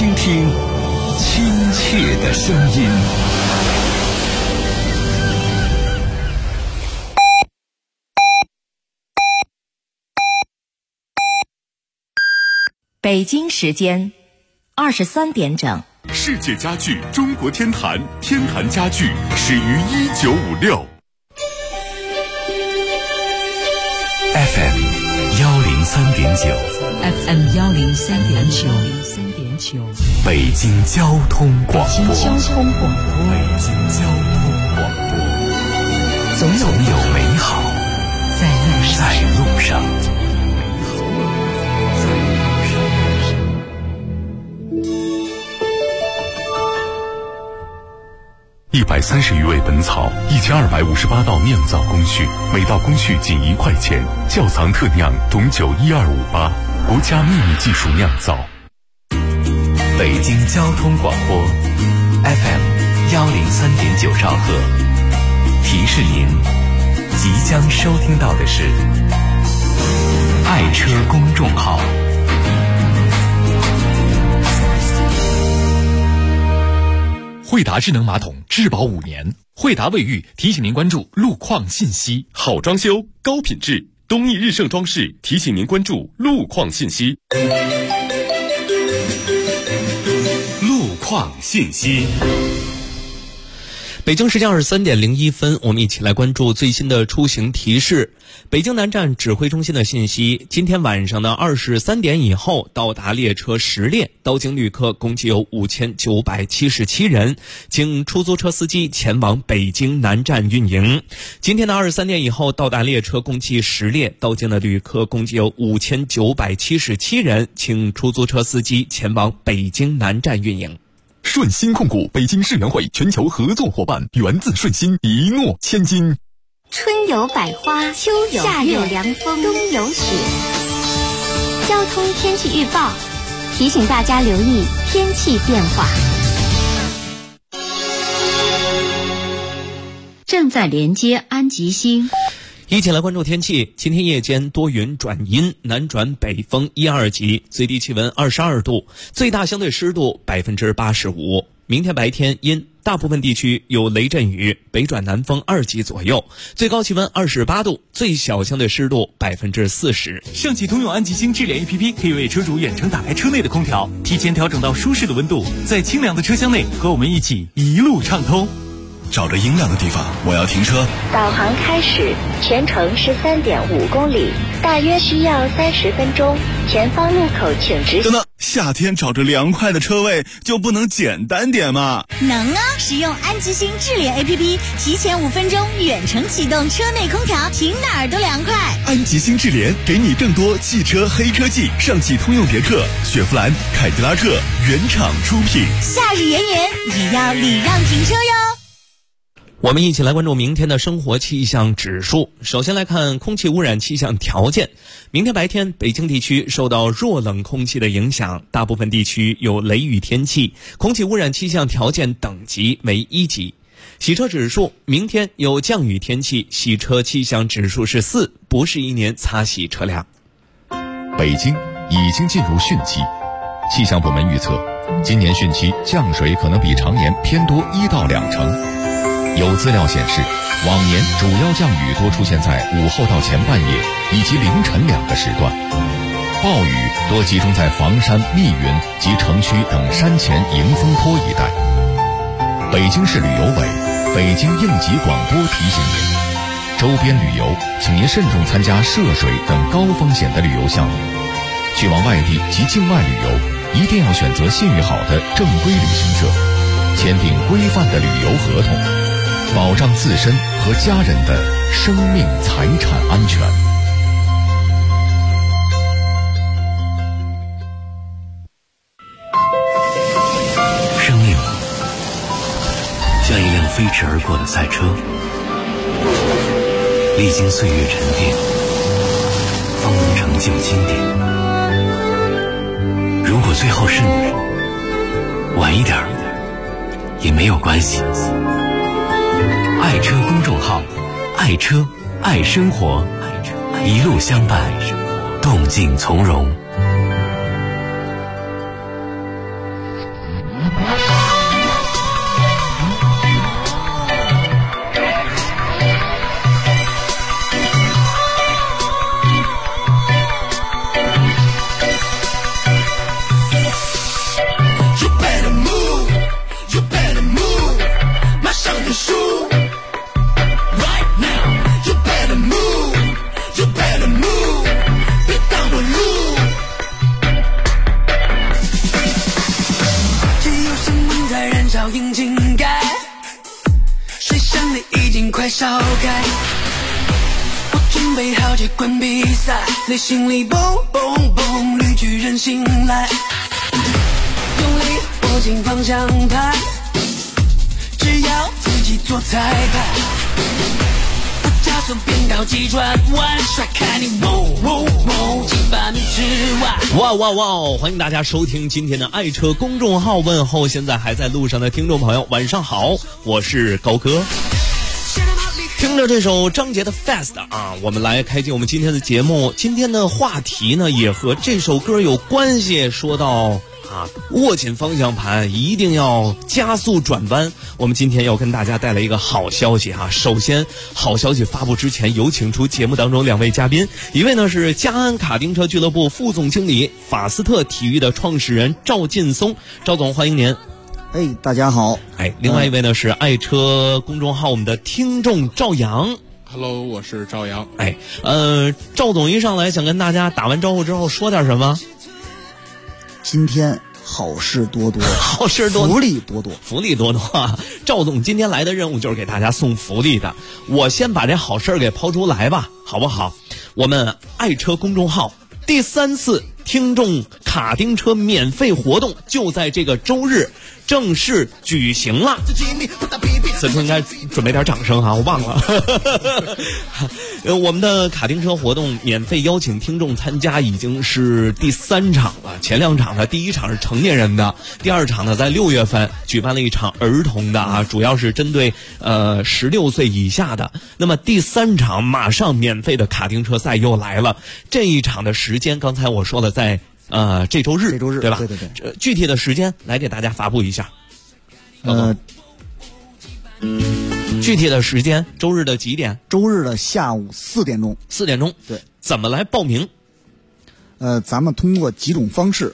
倾听亲切的声音。 北京时间23点整。 世界家具中国天坛，天坛家具始于1956。 FM 103.9 FM 103.9 北京交通广播。 北京交通广播， 总有美好在路上。130余味本草，1258道酿造工序，每道工序仅1块钱。窖藏特酿董酒12588，国家秘密技术酿造。北京交通广播 FM 103.9兆赫，提示您即将收听到的是爱车公众号。 惠达智能马桶质保5年，惠达卫浴提醒您关注路况信息。好装修高品质，东益日盛装饰提醒您关注路况信息。路况信息。 北京时间23点01分，我们一起来关注最新的出行提示。北京南站指挥中心的信息，今天晚上的23点以后到达列车10列，到京旅客共计有5977人，请出租车司机前往北京南站运营。今天的23点以后到达列车共计10列，到京的旅客共计有5977人，请出租车司机前往北京南站运营。 顺鑫控股北京世园会全球合作伙伴，源自顺鑫，一诺千金。 春有百花，秋有夏有凉风，冬有雪。交通天气预报提醒大家留意天气变化。 正在连接安吉星。 一起来关注天气。今天夜间多云转阴，南转北风1、2级，最低气温22度，最大相对湿度85%。明天白天阴，大部分地区有雷阵雨，北转南风2级左右，最高气温28度，最小相对湿度40%。 上汽通用安吉星智联 APP 可以为车主远程打开车内的空调，提前调整到舒适的温度，在清凉的车厢内和我们一起一路畅通。 找着阴凉的地方，我要停车。 导航开始，全程13.5公里，大约需要30分钟。前方路口请直行。 等等，夏天找着凉快的车位就不能简单点吗？ 能啊！使用安吉星智联 APP， 提前5分钟远程启动车内空调，停哪儿都凉快。 安吉星智联给你更多汽车黑科技，上汽通用别克、雪佛兰、凯迪拉克原厂出品。 夏日炎炎也要礼让停车哟。 我们一起来关注明天的生活气象指数。首先来看空气污染气象条件。明天白天，北京地区受到弱冷空气的影响，大部分地区有雷雨天气，空气污染气象条件等级为1级。洗车指数，明天有降雨天气，洗车气象指数是4，不是一年擦洗车辆。 北京已经进入汛期，气象部门预测，今年汛期降水可能比常年偏多1到2成。有资料显示，往年主要降雨多出现在午后到前半夜以及凌晨2个时段，暴雨多集中在房山、密云及城区等山前迎风坡一带。北京市旅游委、北京应急广播提醒您，周边旅游请您慎重参加涉水等高风险的旅游项目，去往外地及境外旅游一定要选择信誉好的正规旅行社，签订规范的旅游合同，保障自身和家人的生命财产安全。 生命像一辆飞驰而过的赛车，历经岁月沉淀，方能成就经典。如果最后是你，晚一点也没有关系。爱车公众号，爱车爱生活，一路相伴，动静从容。 烧开，我准备好这关比赛，内心里蹦蹦蹦，绿巨人醒来，用力握紧方向盘，只要自己做裁判，我加速变道急转弯，甩开你几百米之外。 哇哇哇！欢迎大家收听今天的爱车公众号问候，现在还在路上的听众朋友，晚上好，我是高哥。听着这首张杰的 Fast 啊，我们来开启我们今天的节目。今天的话题呢也和这首歌有关系，说到握紧方向盘，一定要加速转弯。我们今天要跟大家带来一个好消息哈。首先，好消息发布之前，有请出节目当中两位嘉宾，一位呢是嘉安卡丁车俱乐部副总经理、法斯特体育的创始人赵劲松，赵总欢迎您。 大家好。 另外一位呢是爱车公众号我们的听众赵阳。 Hello， 我是赵阳。 赵总一上来想跟大家打完招呼之后说点什么？ 今天好事多多， 好事多多， 福利多多， 福利多多啊！赵总今天来的任务就是给大家送福利的。我先把这好事给抛出来吧，好不好？我们爱车公众号第3次听众卡丁车免费活动就在这个周日正式举行了。此刻应该准备点掌声哈，我忘了。我们的卡丁车活动免费邀请听众参加已经是第3场了。前2场呢，第1场是成年人的，第2场呢在6月份举办了一场儿童的主要是针对16岁以下的。那么第3场马上免费的卡丁车赛又来了，这一场的时间刚才我说了，在这周日对吧？对。具体的时间来给大家发布一下。具体的时间，周日的几点？ 周日的下午4点钟。 4点钟。 对。 怎么来报名？ 咱们通过几种方式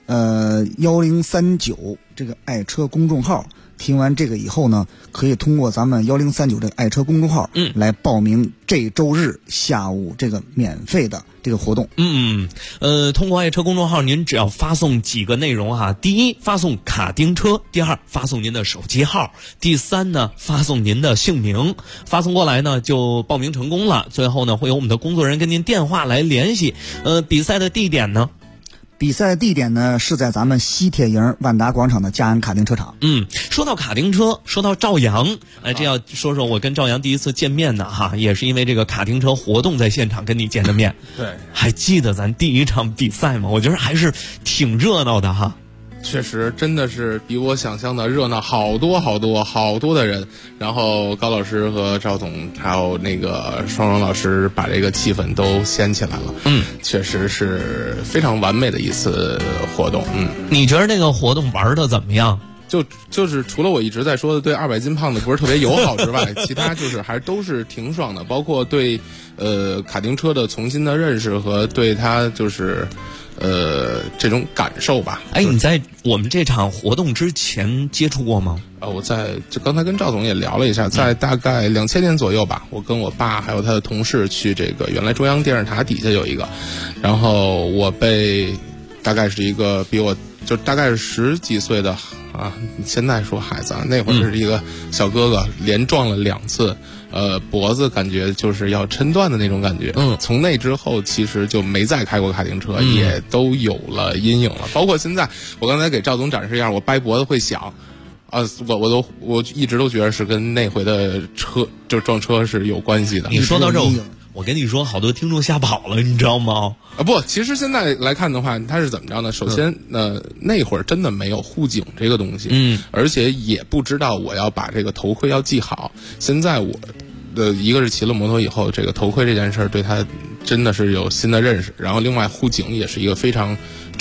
，1039这个爱车公众号，听完这个以后呢，可以通过咱们1039这个爱车公众号，来报名这周日下午这个免费的这个活动。 通过爱车公众号，您只要发送几个内容哈。第一，发送卡丁车；第二，发送您的手机号；第三呢，发送您的姓名。发送过来呢，就报名成功了。最后呢，会有我们的工作人员跟您电话来联系。比赛的地点呢？ 比赛地点呢是在咱们西铁营万达广场的嘉安卡丁车场。 说到卡丁车，说到赵阳，这要说说我跟赵阳第一次见面呢哈，也是因为这个卡丁车活动在现场跟你见的面。 对， 还记得咱第1场比赛吗？我觉得还是挺热闹的哈。 确实，真的是比我想象的热闹好多的人。然后高老师和赵总还有那个双荣老师把这个气氛都掀起来了。确实是非常完美的一次活动。 你觉得这个活动玩的怎么样？ 就是除了我一直在说的对200斤胖子不是特别友好之外，其他就是还都是挺爽的，包括对卡丁车的重新的认识和对它就是这种感受吧。 你在我们这场活动之前接触过吗？ 我就刚才跟赵总也聊了一下，在大概2000年左右吧，我跟我爸还有他的同事去这个原来中央电视塔底下有一个，然后我被大概是一个比我就大概是10几岁的现在说孩子那会儿是一个小哥哥连撞了2次。脖子感觉就是要抻断的那种感觉。从那之后其实就没再开过卡丁车，也都有了阴影了。包括现在，我刚才给赵总展示一下，我掰脖子会响，我一直都觉得是跟那回的车就撞车是有关系的。 你说到这，我跟你说，好多听众吓跑了，你知道吗？ 不，其实现在来看的话，它是怎么着呢？首先，那会儿真的没有护颈这个东西，而且也不知道我要把这个头盔要系好。现在我一个是骑了摩托以后，这个头盔这件事儿对它真的是有新的认识，然后另外护颈也是一个非常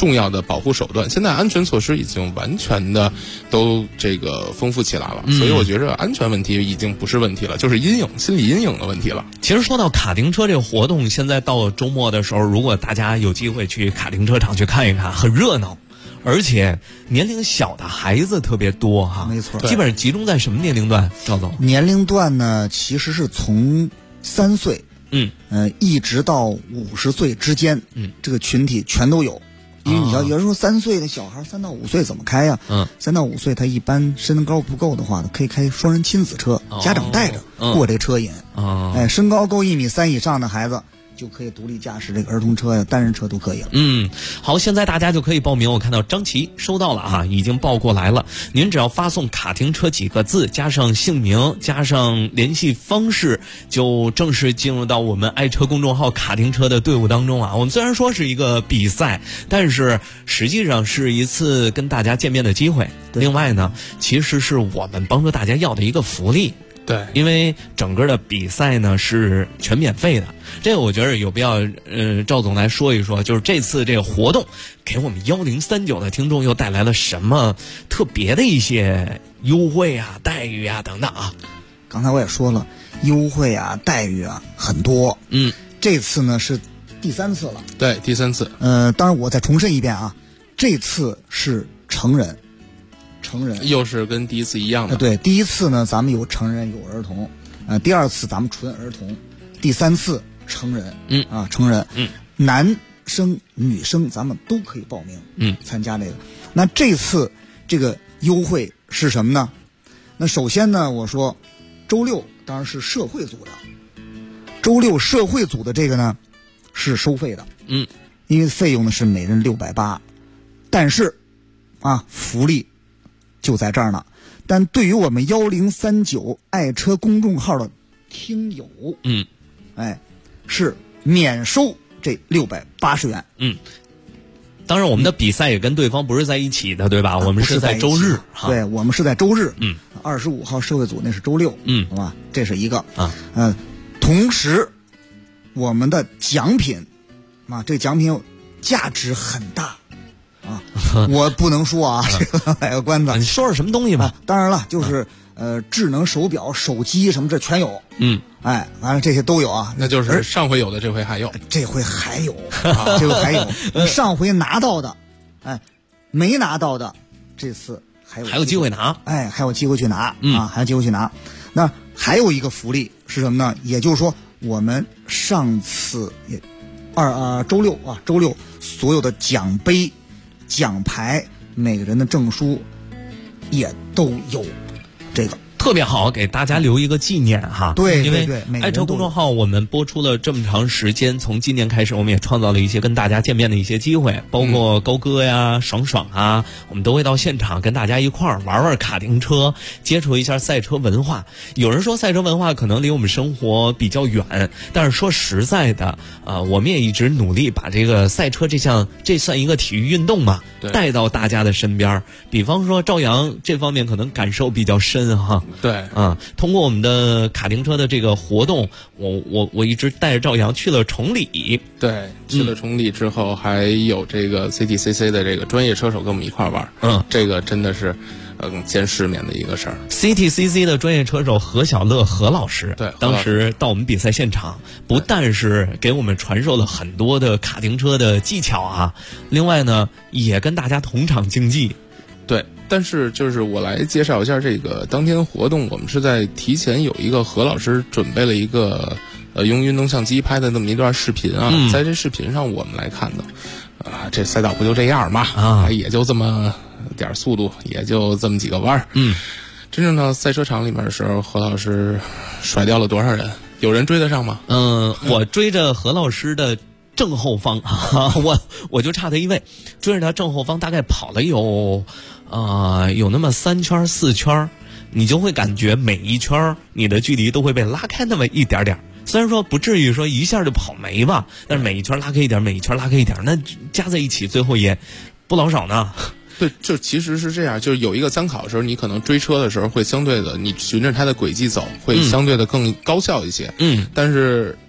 重要的保护手段。现在安全措施已经完全的都这个丰富起来了，所以我觉着安全问题已经不是问题了，就是心理阴影的问题了。 其实说到卡丁车这个活动，现在到周末的时候，如果大家有机会去卡丁车场去看一看，很热闹。而且年龄小的孩子特别多哈， 没错， 基本上集中在什么年龄段？赵总， 年龄段呢，其实是从3岁，一直到50岁之间，这个群体全都有。因为你要有人说3岁的小孩，3到5岁怎么开呀？3到5岁他一般身高不够的话，可以开双人亲子车，家长带着过这车瘾。身高够1.3米以上的孩子，就可以独立驾驶这个儿童车呀、单人车都可以了。 好，现在大家就可以报名。我看到张琪收到了啊，已经报过来了。您只要发送卡丁车几个字，加上姓名，加上联系方式，就正式进入到我们爱车公众号卡丁车的队伍当中啊。我们虽然说是一个比赛，但是实际上是一次跟大家见面的机会。另外呢，其实是我们帮助大家要的一个福利。 对， 因为整个的比赛呢是全免费的，这个我觉得有必要赵总来说一说，就是这次这个活动给我们1039的听众又带来了什么特别的一些优惠啊、待遇啊等等啊。 刚才我也说了，优惠啊、待遇啊很多。这次呢是第3次了。 对，第3次。 当然我再重申一遍啊，这次是成人又是跟第一次一样的。 对，第一次呢咱们有成人有儿童，第2次咱们纯儿童，第3次成人。成人。男生女生咱们都可以报名参加这个。那这次这个优惠是什么呢？那首先呢，我说周六当然是社会组的，周六社会组的这个呢是收费的。因为费用呢是每人680，但是福利就在这儿呢。但对于我们1039爱车公众号的听友，是免收这680元。 当然我们的比赛也跟对方不是在一起的，对吧？我们是在周日。 对，我们是在周日。25号社会组那是周六。好吧，这是一个。同时我们的奖品这奖品价值很大。我不能说啊，这个卖个关子。 你说说什么东西吧？ 当然了，就是智能手表、手机什么这全有。完了这些都有啊。 那就是上回有的，这回还有。 这回还有，这回还有。你上回拿到的，没拿到的，这次还有机会拿。 还有机会去拿还有机会去拿。那还有一个福利是什么呢？也就是说，我们上次周六所有的奖杯、奖牌，每个人的证书也都有这个。 特别好，给大家留一个纪念哈。 对， 因为爱车公众号我们播出了这么长时间，从今年开始，我们也创造了一些跟大家见面的一些机会，包括高哥呀、爽爽啊，我们都会到现场跟大家一块儿玩玩卡丁车，接触一下赛车文化。有人说赛车文化可能离我们生活比较远，但是说实在的，我们也一直努力把这个赛车这算一个体育运动嘛，带到大家的身边。比方说赵阳这方面可能感受比较深哈。 对， 通过我们的卡丁车的这个活动，我一直带着赵阳去了崇礼。 对，去了崇礼之后，还有这个 CTCC 的这个专业车手跟我们一块玩。这个真的是见世面的一个事儿。 CTCC 的专业车手何小乐何老师， 对， 当时到我们比赛现场，不但是给我们传授了很多的卡丁车的技巧啊，另外呢，也跟大家同场竞技。 对，但是就是我来介绍一下这个当天活动，我们是在提前有一个何老师准备了一个用运动相机拍的那么一段视频啊，在这视频上我们来看的，这赛道不就这样嘛，也就这么点速度，也就这么几个弯。真正到赛车场里面的时候，何老师甩掉了多少人？有人追得上吗？ 我追着何老师的正后方，我就差他一位，追着他正后方大概跑了有那么3圈4圈，你就会感觉每一圈你的距离都会被拉开那么一点点。虽然说不至于说一下就跑没吧，但是每一圈拉开一点，每一圈拉开一点，那加在一起最后也不老少呢。 对，就其实是这样，就是有一个参考的时候，你可能追车的时候会相对的，你循着它的轨迹走，会相对的更高效一些。但是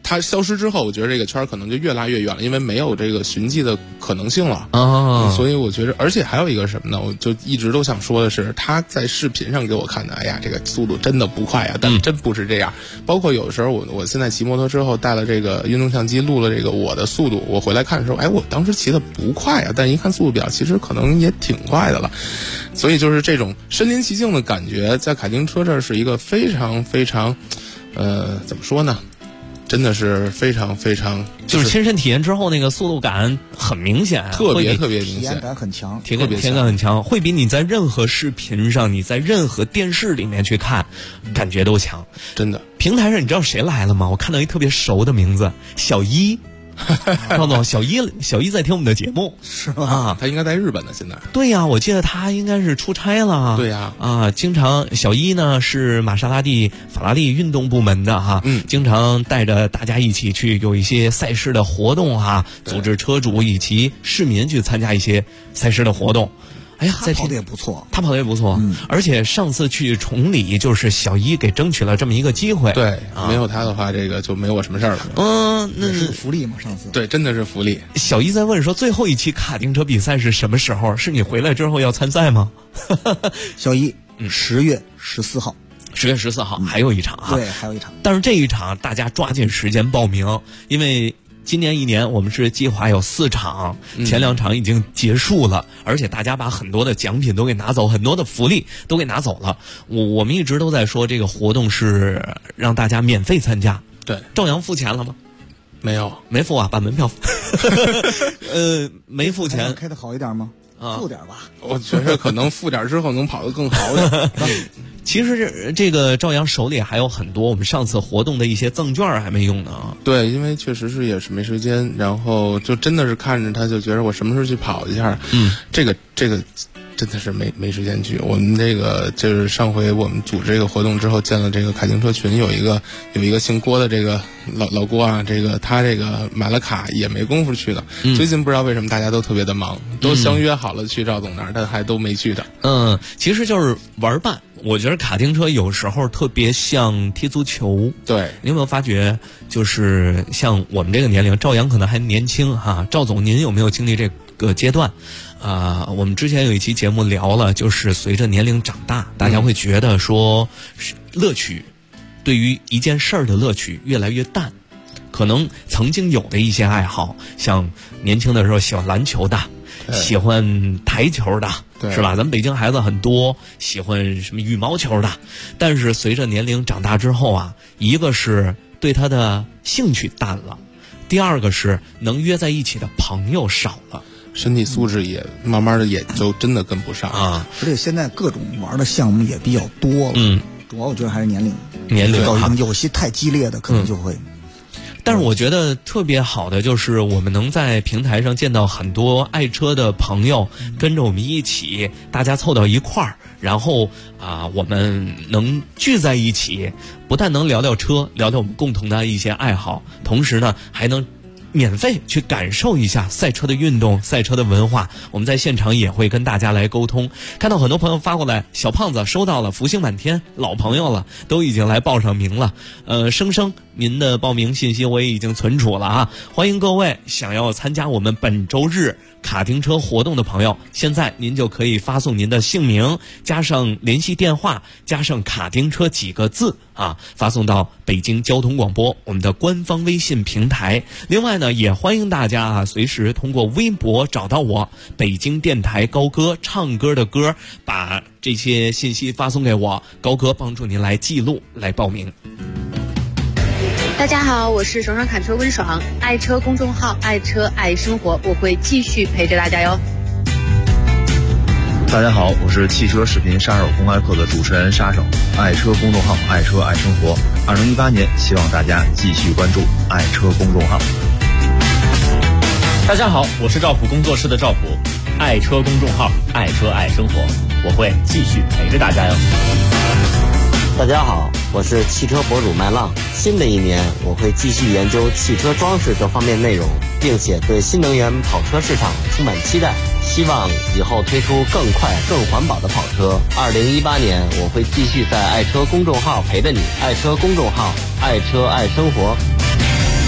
它消失之后，我觉得这个圈可能就越拉越远了，因为没有这个寻迹的可能性了所以我觉得，而且还有一个什么呢？我就一直都想说的是，他在视频上给我看的，哎呀，这个速度真的不快啊，但真不是这样。包括有的时候我现在骑摩托之后带了这个运动相机录了这个我的速度，我回来看的时候，哎，我当时骑的不快啊，但一看速度表，其实可能也挺快的了。所以就是这种身临其境的感觉，在卡丁车这儿是一个非常非常，怎么说呢？真的是非常非常， 就是亲身体验之后，那个速度感很明显， 特别明显， 体验感很强， 体验感很强，会比你在任何视频上、你在任何电视里面去看，感觉都强。 真的， 平台上你知道谁来了吗？我看到一特别熟的名字，小一。赵总，小一在听我们的节目， 是吗？ 他应该在日本呢，现在。 对呀，我记得他应该是出差了。 对呀， 经常小一呢是玛莎拉蒂法拉利运动部门的哈，经常带着大家一起去有一些赛事的活动哈，组织车主以及市民去参加一些赛事的活动。哎呀， 他跑的也不错， 而且上次去崇礼，就是小一给争取了这么一个机会。 对，没有他的话，这个就没有我什么事儿了。 那是福利嘛，上次。 对，真的是福利。 小一在问说，最后一期卡丁车比赛是什么时候？是你回来之后要参赛吗？ 小一，10月14号。 10月14号还有一场对，还有一场。 但是这一场大家抓紧时间报名，因为今年一年我们是计划有4场，前2场已经结束了，而且大家把很多的奖品都给拿走，很多的福利都给拿走了。我们一直都在说这个活动是让大家免费参加。 对， 赵阳付钱了吗？没付啊，把门票没付钱。 开得好一点吗？付点吧。 我觉得可能付点之后能跑得更好点。 其实这个赵阳手里还有很多我们上次活动的一些赠券还没用呢。 对，因为确实是也是没时间，然后就真的是看着他就觉得我什么时候去跑一下。这个真的是没时间去。我们这个就是上回我们组织这个活动之后，建了这个卡丁车群，有一个姓郭的这个老郭啊，这个他这个买了卡也没工夫去的。最近不知道为什么大家都特别的忙，都相约好了去赵总那儿，但还都没去的。 其实就是玩伴。我觉得卡丁车有时候特别像踢足球。 对， 你有没有发觉，就是像我们这个年龄，赵阳可能还年轻哈，赵总您有没有经历这个阶段？我们之前有一期节目聊了，就是随着年龄长大，大家会觉得说，乐趣，对于一件事儿的乐趣越来越淡。可能曾经有的一些爱好，像年轻的时候喜欢篮球的，喜欢台球的，是吧？咱们北京孩子很多喜欢什么羽毛球的，但是随着年龄长大之后啊，一个是对他的兴趣淡了，第二个是能约在一起的朋友少了。 身体素质也慢慢的也就真的跟不上啊，而且现在各种玩的项目也比较多了。主要我觉得还是年龄有些太激烈的可能就会。 但是我觉得特别好的就是我们能在平台上见到很多爱车的朋友，跟着我们一起，大家凑到一块儿，然后我们能聚在一起，不但能聊聊车，聊聊我们共同的一些爱好，同时呢还能免费去感受一下赛车的运动、赛车的文化。我们在现场也会跟大家来沟通。看到很多朋友发过来，小胖子收到了，福星满天，老朋友了，都已经来报上名了。生生，您的报名信息我也已经存储了啊！欢迎各位想要参加我们本周日卡丁车活动的朋友，现在您就可以发送您的姓名，加上联系电话，加上卡丁车几个字发送到北京交通广播我们的官方微信平台。另外呢，也欢迎大家随时通过微博找到我，北京电台高歌，唱歌的歌，把这些信息发送给我，高歌帮助您来记录，来报名。 大家好，我是爽爽侃车温爽，爱车公众号爱车爱生活，我会继续陪着大家哟。 大家好，我是汽车视频杀手公开课的主持人杀手，爱车公众号爱车爱生活。2018年，希望大家继续关注爱车公众号。 大家好，我是赵普工作室的赵普，爱车公众号爱车爱生活，我会继续陪着大家哟。 大家好，我是汽车博主麦浪。新的一年，我会继续研究汽车装饰这方面内容，并且对新能源跑车市场充满期待，希望以后推出更快更环保的跑车。2018年，我会继续在爱车公众号陪着你，爱车公众号爱车爱生活。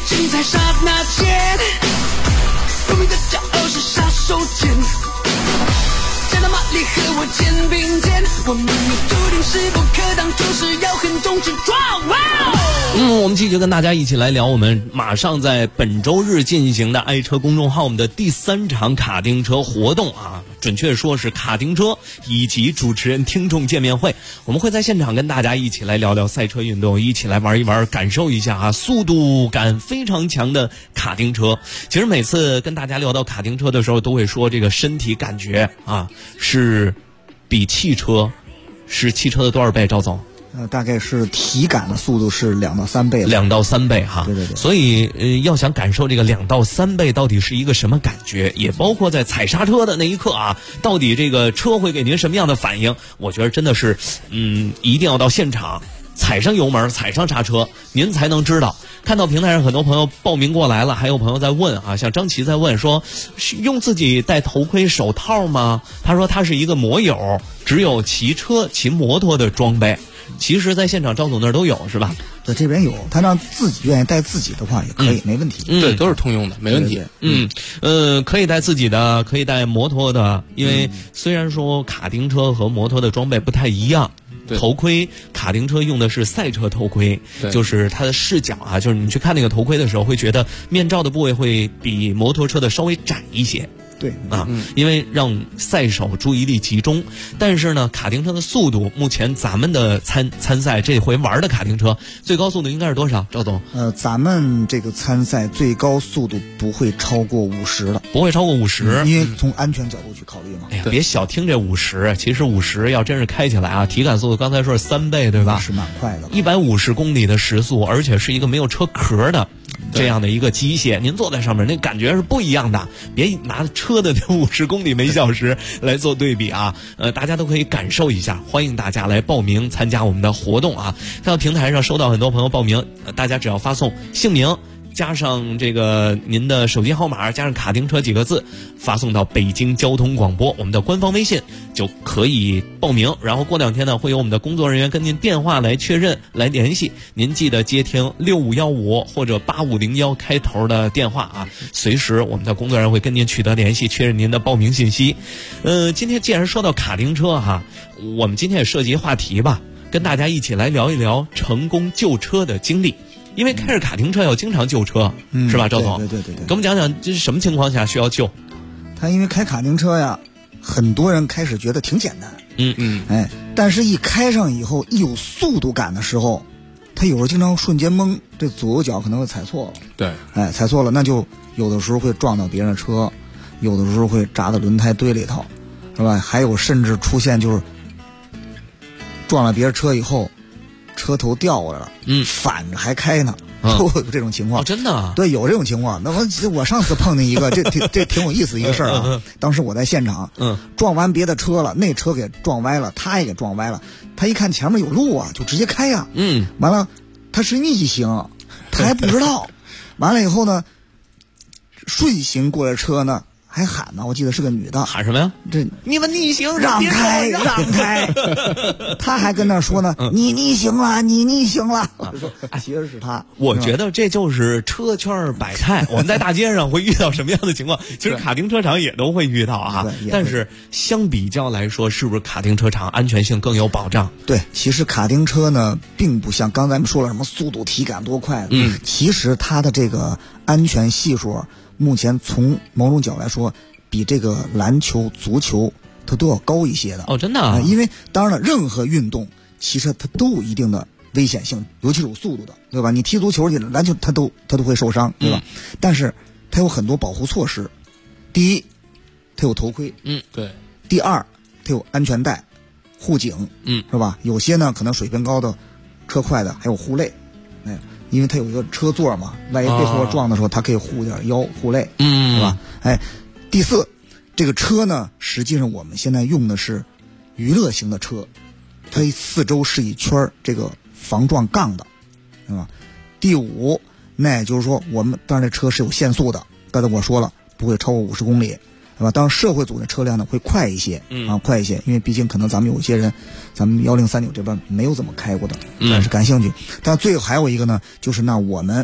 精彩刹那间，革命的骄傲是杀手锏。加大马力和我肩并肩，我们也注定势不可挡，就是要横冲直撞。 我们继续跟大家一起来聊我们马上在本周日进行的爱车公众号我们的第3场卡丁车活动啊，准确说是卡丁车以及主持人听众见面会。我们会在现场跟大家一起来聊聊赛车运动，一起来玩一玩，感受一下速度感非常强的卡丁车。其实每次跟大家聊到卡丁车的时候，都会说这个身体感觉是比汽车的多少倍？赵总？ 大概是体感的速度是2到3倍 ，2到3倍哈。 对对对。 所以要想感受这个2到3倍到底是一个什么感觉，也包括在踩刹车的那一刻到底这个车会给您什么样的反应？我觉得真的是一定要到现场踩上油门，踩上刹车，您才能知道。看到平台上很多朋友报名过来了，还有朋友在问像张琪在问说，用自己戴头盔手套吗？他说他是一个摩友，只有骑车骑摩托的装备。其实在现场赵总那儿都有是吧？ 在这边有，他让自己愿意带自己的话也可以，没问题。 对，都是通用的，没问题。 可以带自己的，可以带摩托的，因为虽然说卡丁车和摩托的装备不太一样。头盔，卡丁车用的是赛车头盔，就是它的视角就是你去看那个头盔的时候，会觉得面罩的部位会比摩托车的稍微窄一些。 对因为让赛手注意力集中。但是呢，卡丁车的速度，目前咱们的参赛这回玩的卡丁车最高速度应该是多少？赵总？ 咱们这个参赛最高速度不会超过50的， 不会超过50， 因为从安全角度去考虑嘛。 哎呀，别小听这50，其实50要真是开起来体感速度刚才说是3倍，对吧？ 是蛮快的 ，150公里的时速，而且是一个没有车壳的这样的一个机械，您坐在上面那感觉是不一样的。别拿车的50公里每小时来做对比大家都可以感受一下。欢迎大家来报名参加我们的活动看到平台上收到很多朋友报名，大家只要发送姓名加上这个您的手机号码加上卡丁车几个字，发送到北京交通广播我们的官方微信就可以报名。然后过2天呢，会有我们的工作人员跟您电话来确认来联系，您记得接听6515或者8501开头的电话随时我们的工作人员会跟您取得联系，确认您的报名信息。今天既然说到卡丁车我们今天也涉及话题吧，跟大家一起来聊一聊成功救车的经历。因为开着卡丁车要经常救车，是吧，赵总？ 对， 跟我们讲讲这是什么情况下需要救？ 他因为开卡丁车很多人开始觉得挺简单，但是一开上以后，一有速度感的时候，他有时候经常瞬间懵，这左右脚可能会踩错了。 对， 踩错了，那就有的时候会撞到别人的车，有的时候会扎到轮胎堆里头，是吧？还有甚至出现就是撞了别人车以后，车头掉过来了，反着还开呢，都有这种情况。 真的？ 对，有这种情况。那我上次碰见一个，这挺有意思一个事儿当时我在现场，撞完别的车了，那车给撞歪了，他也给撞歪了。他一看前面有路就直接开完了，他是逆行，他还不知道。完了以后呢，顺行过来车呢，还喊呢，我记得是个女的， 喊什么呀？ 你们逆行，让开，让开！他还跟那说呢，你逆行了，你逆行了。我说，其实是他。 我觉得这就是车圈百态。我们在大街上会遇到什么样的情况？其实卡丁车场也都会遇到但是相比较来说，是不是卡丁车场安全性更有保障？ 对，其实卡丁车呢，并不像刚才咱们说了什么速度、体感多快，其实它的这个安全系数。目前从某种角度来说，比这个篮球、足球它都要高一些的。 真的因为当然了，任何运动其实它都有一定的危险性，尤其是有速度的，对吧？你踢足球去，篮球它都会受伤，对吧？但是它有很多保护措施。第一，它有头盔， 对。 第二，它有安全带、护颈，是吧？有些呢可能水平高的车快的还有护肋，因为它有一个车座嘛，万一被后撞的时候，它可以护点腰、护肋，是吧？第四，这个车呢，实际上我们现在用的是娱乐型的车，它四周是一圈这个防撞杠的，是吧？第五，那也就是说，我们当然这车是有限速的，刚才我说了，不会超过50公里。对吧？当然，社会组的车辆呢会快一些，快一些，因为毕竟可能咱们有些人，咱们1039这边没有怎么开过的，但是感兴趣。但最后还有一个呢，就是那我们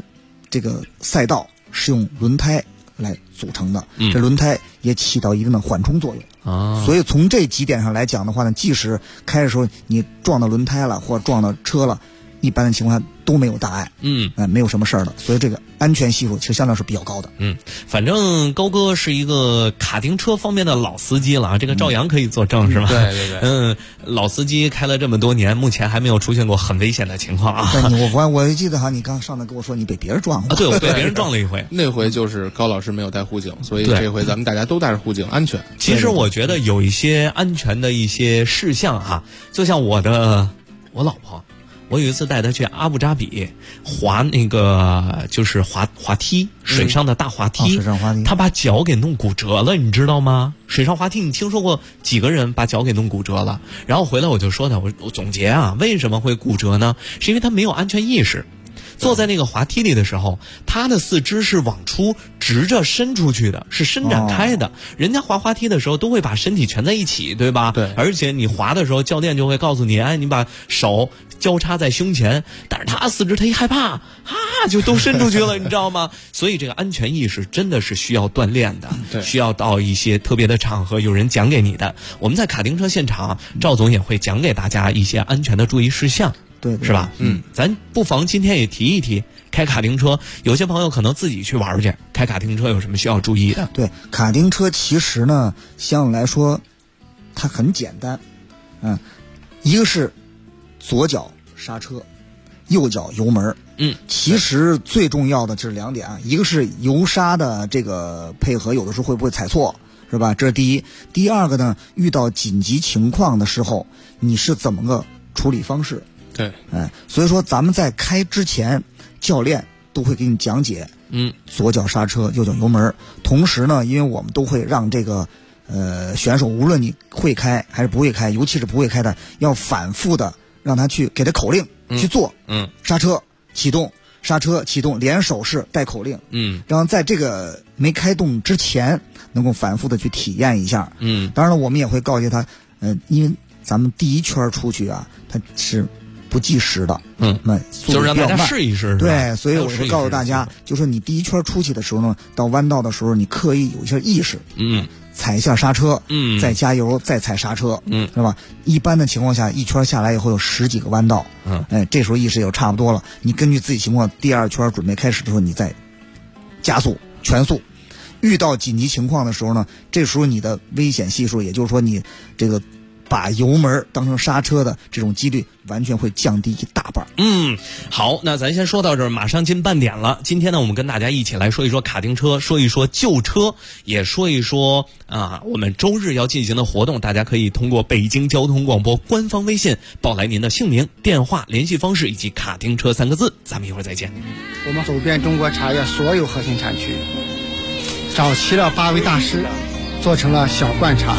这个赛道是用轮胎来组成的，这轮胎也起到一定的缓冲作用啊。所以从这几点上来讲的话呢，即使开的时候你撞到轮胎了或撞到车了，一般的情况下都没有大碍，没有什么事儿的。所以这个安全系数其实相对是比较高的。 反正高哥是一个卡丁车方面的老司机了啊，这个赵阳可以作证是吧？ 对对对， 老司机开了这么多年，目前还没有出现过很危险的情况啊。 我记得你刚上来跟我说你被别人撞过， 对，我被别人撞了一回， 那回就是高老师没有带护颈，所以这回咱们大家都带着护颈，安全。 其实我觉得有一些安全的一些事项哈，就像我老婆。我有一次带她去阿布扎比滑那个就是滑梯，水上的大滑梯， 水上滑梯， 她把脚给弄骨折了，你知道吗？水上滑梯你听说过几个人把脚给弄骨折了？然后回来我就说她，我总结啊，为什么会骨折呢？是因为她没有安全意识。坐在那个滑梯里的时候，他的四肢是往出直着伸出去的，是伸展开的。人家滑滑梯的时候都会把身体蜷在一起，对吧？ 对。 而且你滑的时候，教练就会告诉你，你把手交叉在胸前。但是他四肢他一害怕，就都伸出去了，你知道吗？所以这个安全意识真的是需要锻炼的， 对， 需要到一些特别的场合有人讲给你的。我们在卡丁车现场，赵总也会讲给大家一些安全的注意事项。 对， 是吧？咱不妨今天也提一提开卡丁车。有些朋友可能自己去玩去，开卡丁车有什么需要注意的？ 对，卡丁车其实呢，相对来说，它很简单，一个是左脚刹车，右脚油门。其实最重要的这是两点啊，一个是油刹的这个配合，有的时候会不会踩错，是吧？这是第一。第二个呢，遇到紧急情况的时候，你是怎么个处理方式？ 对， 所以说咱们在开之前，教练都会给你讲解，左脚刹车，右脚油门。同时呢，因为我们都会让这个选手，无论你会开还是不会开，尤其是不会开的，要反复的让他去给他口令去做，刹车启动，刹车启动，连手势带口令，然后在这个没开动之前，能够反复的去体验一下，当然了，我们也会告诫他，因为咱们第一圈出去啊，它是不计时的， 就是让大家试一试， 对，所以我会告诉大家，就说你第一圈出去的时候呢，到弯道的时候，你刻意有一些意识，踩一下刹车，再加油，再踩刹车，是吧？一般的情况下，一圈下来以后有10几个弯道，这时候意识也差不多了，你根据自己情况，第二圈准备开始的时候，你再加速全速。遇到紧急情况的时候呢，这时候你的危险系数，也就是说你这个把油门当成刹车的这种几率完全会降低一大半。 好，那咱先说到这儿，马上进半点了。今天呢，我们跟大家一起来说一说卡丁车，说一说旧车，也说一说我们周日要进行的活动。大家可以通过北京交通广播官方微信报来您的姓名、电话、联系方式以及卡丁车3个字。咱们一会儿再见。 我们走遍中国茶叶所有核心产区，找齐了8位大师，做成了小罐茶。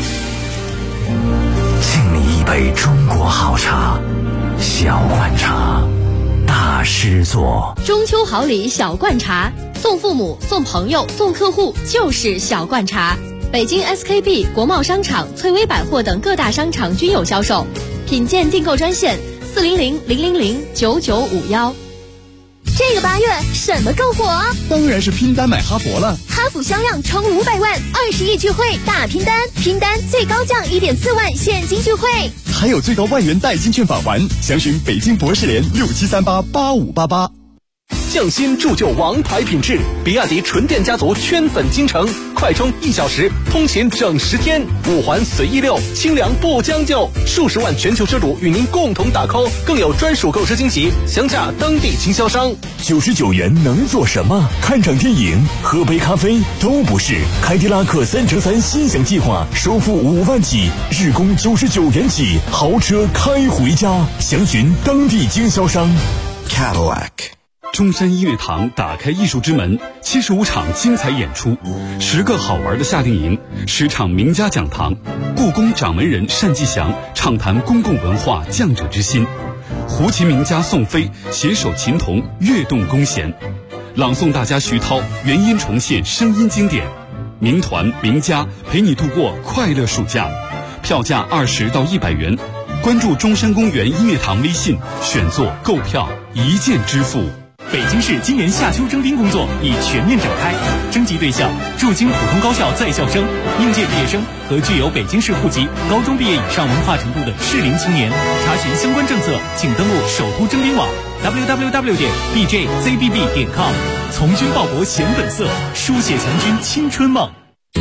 敬你一杯中国好茶，小罐茶，大师做。 中秋好礼小罐茶，送父母、送朋友、送客户就是小罐茶。北京 SKP、国贸商场、翠微百货等各大商场均有销售。品鉴订购专线400-000-9951。 这个8月什么更火？ 当然是拼单买哈佛了。 哈弗销量冲500万，20亿聚会大拼单，拼单最高降1.4万现金聚会， 还有最高1万元代金券返还。详询北京博士联67388588。 匠心铸就王牌品质，比亚迪纯电家族圈粉京城，快充1小时，通勤整10天，5环随意溜，清凉不将就，数十万全球车主与您共同打 call， 更有专属购车惊喜，详价当地经销商。 99元能做什么？看场电影、喝杯咖啡都不是。凯迪拉克3乘3心想计划，首付5万起，日供99元起，豪车开回家。详询当地经销商。 Cadillac。 中山音乐堂打开艺术之门，75场精彩演出，10个好玩的夏令营，10场名家讲堂，故宫掌门人单霁翔畅谈公共文化匠者之心，胡琴名家宋飞携手琴童跃动弓弦，朗诵大家徐涛原音重现声音经典，名团名家陪你度过快乐暑假，票价20到100元，关注中山公园音乐堂微信，选座购票一键支付。 北京市今年夏秋征兵工作已全面展开，征集对象驻京普通高校在校生、应届毕业生和具有北京市户籍、高中毕业以上文化程度的适龄青年。查询相关政策，请登录首都征兵网 www.bjzbb.com。从军报国显本色，书写强军青春梦。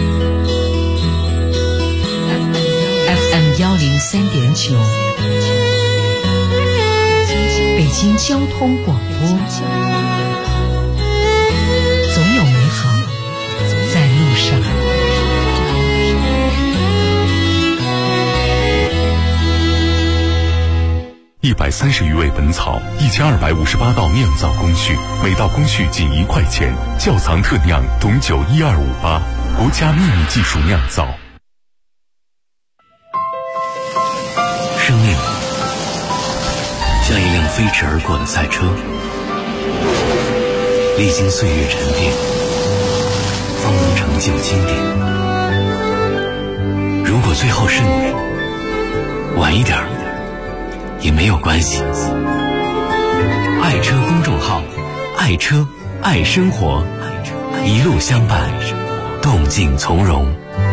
FM 103.9，北京交通广播，总有美好在路上。 130余味本草，1258道酿造工序，每道工序仅1块钱。窖藏特酿董酒12588，国家秘密技术酿造。 生命像一辆飞驰而过的赛车，历经岁月沉淀，方能成就经典。如果最后是你，晚一点也没有关系。爱车公众号，爱车爱生活，一路相伴，动静从容。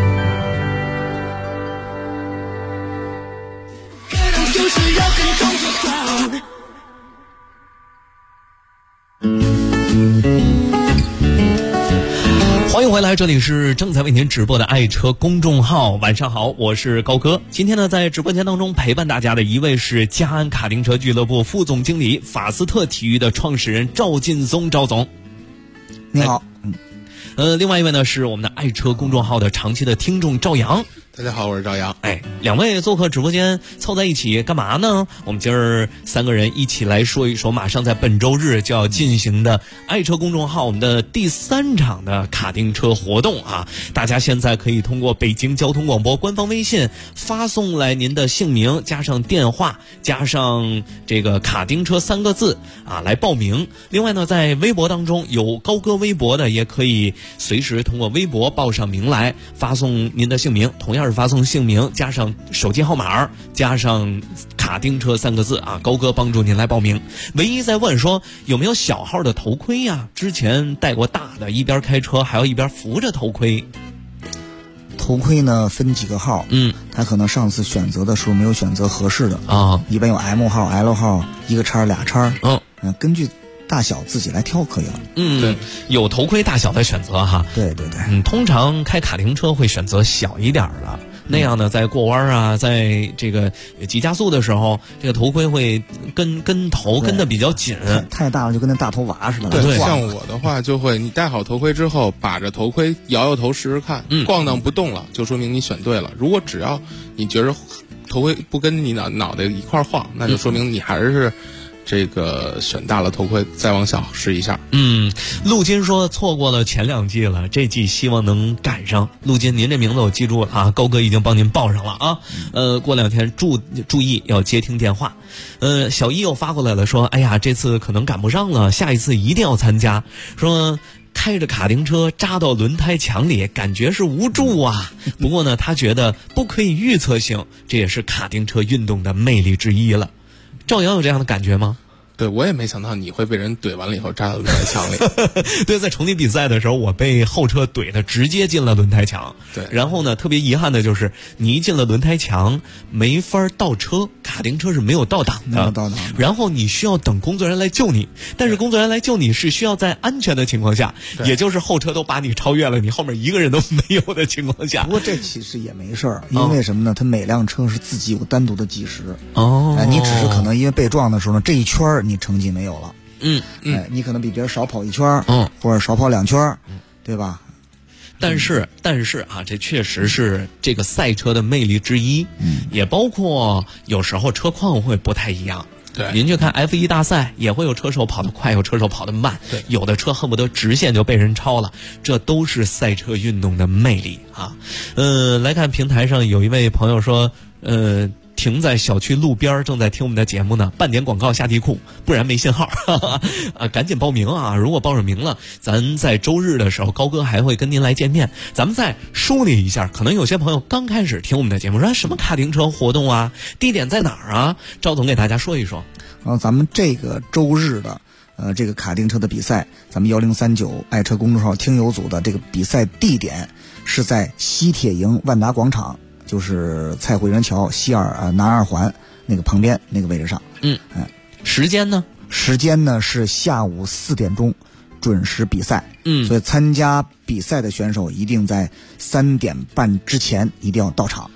欢迎回来，这里是正在为您直播的爱车公众号。晚上好，我是高哥。今天呢，在直播间当中陪伴大家的一位是嘉安卡丁车俱乐部副总经理、法斯特体育的创始人赵劲松赵总。 你好。 另外一位呢是我们的爱车公众号的长期的听众赵阳。 大家好，我是赵阳。 两位做客直播间凑在一起干嘛呢？我们今儿3个人一起来说一说马上在本周日就要进行的爱车公众号我们的第3场的卡丁车活动啊！大家现在可以通过北京交通广播官方微信发送来您的姓名加上电话加上这个卡丁车3个字啊来报名。另外呢，在微博当中有高哥微博的，也可以随时通过微博报上名来发送您的姓名，同样是发送姓名加上手机号码加上卡丁车3个字啊，高哥帮助您来报名。唯一在问说有没有小号的头盔呀？之前戴过大的，一边开车还要一边扶着头盔。 头盔呢分几个号，他可能上次选择的时候没有选择合适的啊， 一般有 M 号、L 号，一个叉俩叉，根据大小自己来挑可以了。 对，有头盔大小的选择哈。 对， 通常开卡丁车会选择小一点的。那样呢，在过弯啊，在这个急加速的时候，这个头盔会跟头跟得比较紧， 太大了就跟那大头娃似的。 对，像我的话就会，你戴好头盔之后，把着头盔摇摇头试试看，咣当不动了，就说明你选对了。如果只要你觉着头盔不跟你脑袋一块晃，那就说明你还是这个选大了头盔，再往小试一下。 陆金说错过了前2季了，这季希望能赶上。陆金，您这名字我记住了啊，高哥已经帮您报上了啊。过2天注意要接听电话。小一又发过来了，说哎呀，这次可能赶不上了，下一次一定要参加。说开着卡丁车扎到轮胎墙里，感觉是无助啊。不过呢，他觉得不可以预测性，这也是卡丁车运动的魅力之一了。赵阳有这样的感觉吗？ 对，我也没想到你会被人怼完了以后扎到轮胎墙里。 对，在崇礼比赛的时候，我被后车怼的直接进了轮胎墙。 对， 然后呢，特别遗憾的就是你一进了轮胎墙，没法倒车，卡丁车是没有倒档的。 没有倒档。 然后你需要等工作人员来救你，但是工作人员来救你是需要在安全的情况下，也就是后车都把你超越了，你后面一个人都没有的情况下。 不过这其实也没事儿，因为什么呢？它每辆车是自己有单独的计时。你只是可能因为被撞的时候呢，这一圈你成绩没有了。你可能比别人少跑1圈，或者少跑2圈，对吧？ 但是啊，这确实是这个赛车的魅力之一。也包括有时候车况会不太一样。 对， 您去看 F1 大赛，也会有车手跑得快，有车手跑得慢，有的车恨不得直线就被人超了，这都是赛车运动的魅力啊。来看平台上有一位朋友说，停在小区路边正在听我们的节目呢，半点广告下地库，不然没信号。赶紧报名啊！如果报上名了，咱在周日的时候，高哥还会跟您来见面。咱们再梳理一下，可能有些朋友刚开始听我们的节目，说什么卡丁车活动啊，地点在哪儿啊？赵总给大家说一说。 咱们这个周日的这个卡丁车的比赛，咱们1039爱车公众号听友组的这个比赛地点是在西铁营万达广场，就是蔡慧园桥西南二环那个旁边那个位置上。 时间呢？ 时间呢是下午4点钟准时比赛。所以参加比赛的选手一定在3点半之前一定要到场。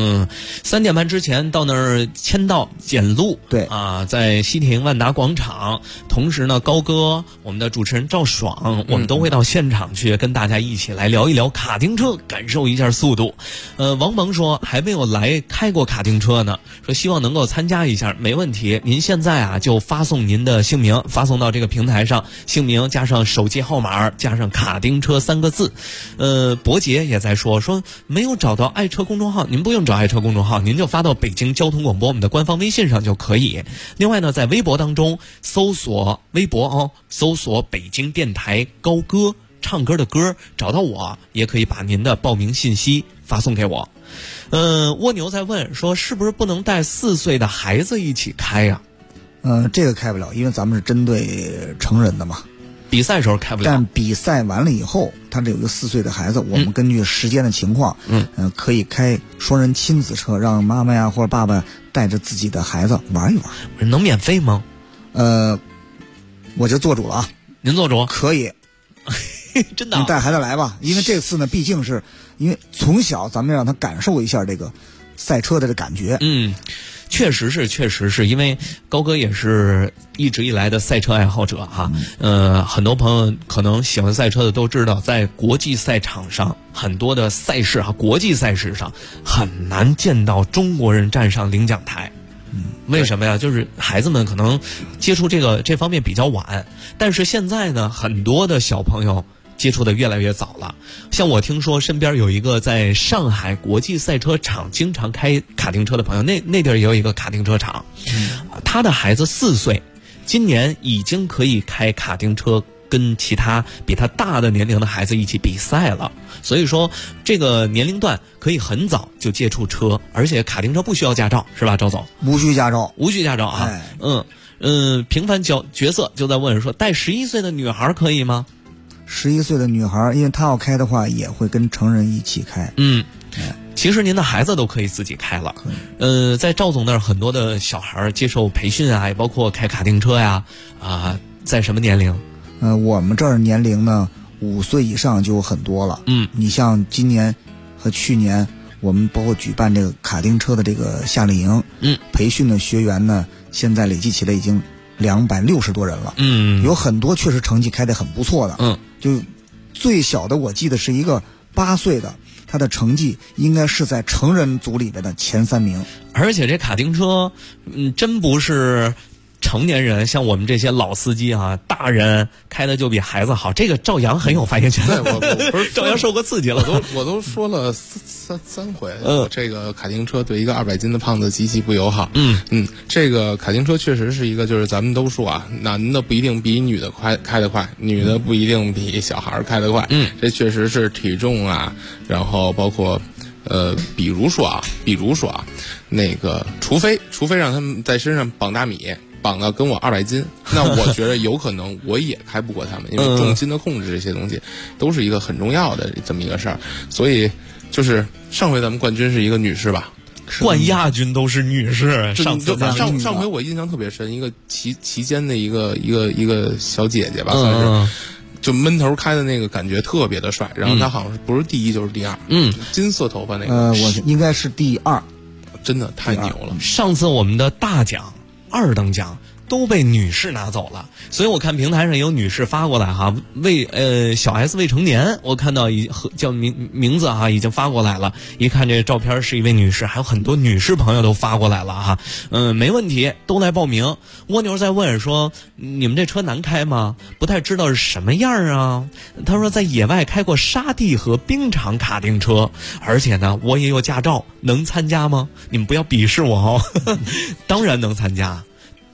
3点半之前到那儿签到检录。 对啊，在西铁营万达广场。同时呢，高哥，我们的主持人赵爽，我们都会到现场去跟大家一起来聊一聊卡丁车，感受一下速度。王萌说还没有来开过卡丁车呢，说希望能够参加一下，没问题。您现在啊就发送您的姓名，发送到这个平台上，姓名加上手机号码加上卡丁车3个字。伯杰也在说没有找到爱车公众号，您不用找爱车公众号，您就发到北京交通广播我们的官方微信上就可以。另外呢，在微博当中搜索微博搜索北京电台高歌，唱歌的歌，找到我，也可以把您的报名信息发送给我。蜗牛在问说是不是不能带4岁的孩子一起开呀？ 这个开不了，因为咱们是针对成人的嘛。 比赛时候开不了， 但比赛完了以后，他这有一个4岁的孩子，我们根据时间的情况，可以开双人亲子车，让妈妈呀或者爸爸带着自己的孩子玩一玩。 能免费吗？ 我就做主了啊。 您做主？ 可以。 真的？ 你带孩子来吧，因为这次呢，毕竟是因为从小咱们让他感受一下这个赛车的这感觉。 确实是，因为高哥也是一直以来的赛车爱好者哈。很多朋友可能喜欢赛车的都知道，在国际赛场上很多的赛事国际赛事上很难见到中国人站上领奖台。为什么呀？就是孩子们可能接触这方面比较晚，但是现在呢，很多的小朋友接触的越来越早了。像我听说身边有一个在上海国际赛车场经常开卡丁车的朋友，那地儿也有一个卡丁车场，他的孩子4岁，今年已经可以开卡丁车，跟其他比他大的年龄的孩子一起比赛了。所以说这个年龄段可以很早就接触车，而且卡丁车不需要驾照，是吧，赵总？ 无需驾照啊。平凡角色就在问说，带11岁的女孩可以吗 ？11岁的女孩，因为她要开的话，也会跟成人一起开。 其实您的孩子都可以自己开了。在赵总那儿，很多的小孩接受培训啊，也包括开卡丁车呀。在什么年龄？ 我们这儿年龄呢，5岁以上就有很多了。你像今年和去年，我们包括举办这个卡丁车的这个夏令营，培训的学员呢，现在累计起来已经260多人了。有很多确实成绩开得很不错的。就最小的我记得是一个8岁的，他的成绩应该是在成人组里边的前3名。 而且这卡丁车，真不是成年人像我们这些老司机大人开的就比孩子好。这个赵阳很有发言权。 对，我不是赵阳受过刺激了， 我都说了三回。这个卡丁车对一个200斤的胖子极其不友好。这个卡丁车确实是一个，就是咱们都说男的不一定比女的开得快，女的不一定比小孩开得快。这确实是体重然后包括比如说那个除非让他们在身上绑大米，绑到跟我200斤，那我觉得有可能我也开不过他们，因为重心的控制这些东西都是一个很重要的这么一个事儿。所以就是上回咱们冠军是一个女士吧， 冠亚军都是女士。上回我印象特别深，一个旗间的一个小姐姐吧，算是。就闷头开的那个感觉特别的帅，然后她好像不是第1就是第2。金色头发那个， 我应该是第2， 真的太牛了。 上次我们的大奖、2等奖都被女士拿走了，所以我看平台上有女士发过来小 S 未成年，我看到叫名字已经发过来了。一看这照片是一位女士，还有很多女士朋友都发过来了没问题，都来报名。蜗牛在问说，你们这车难开吗？不太知道是什么样啊。他说在野外开过沙地和冰场卡丁车，而且呢我也有驾照，能参加吗？你们不要鄙视我当然能参加。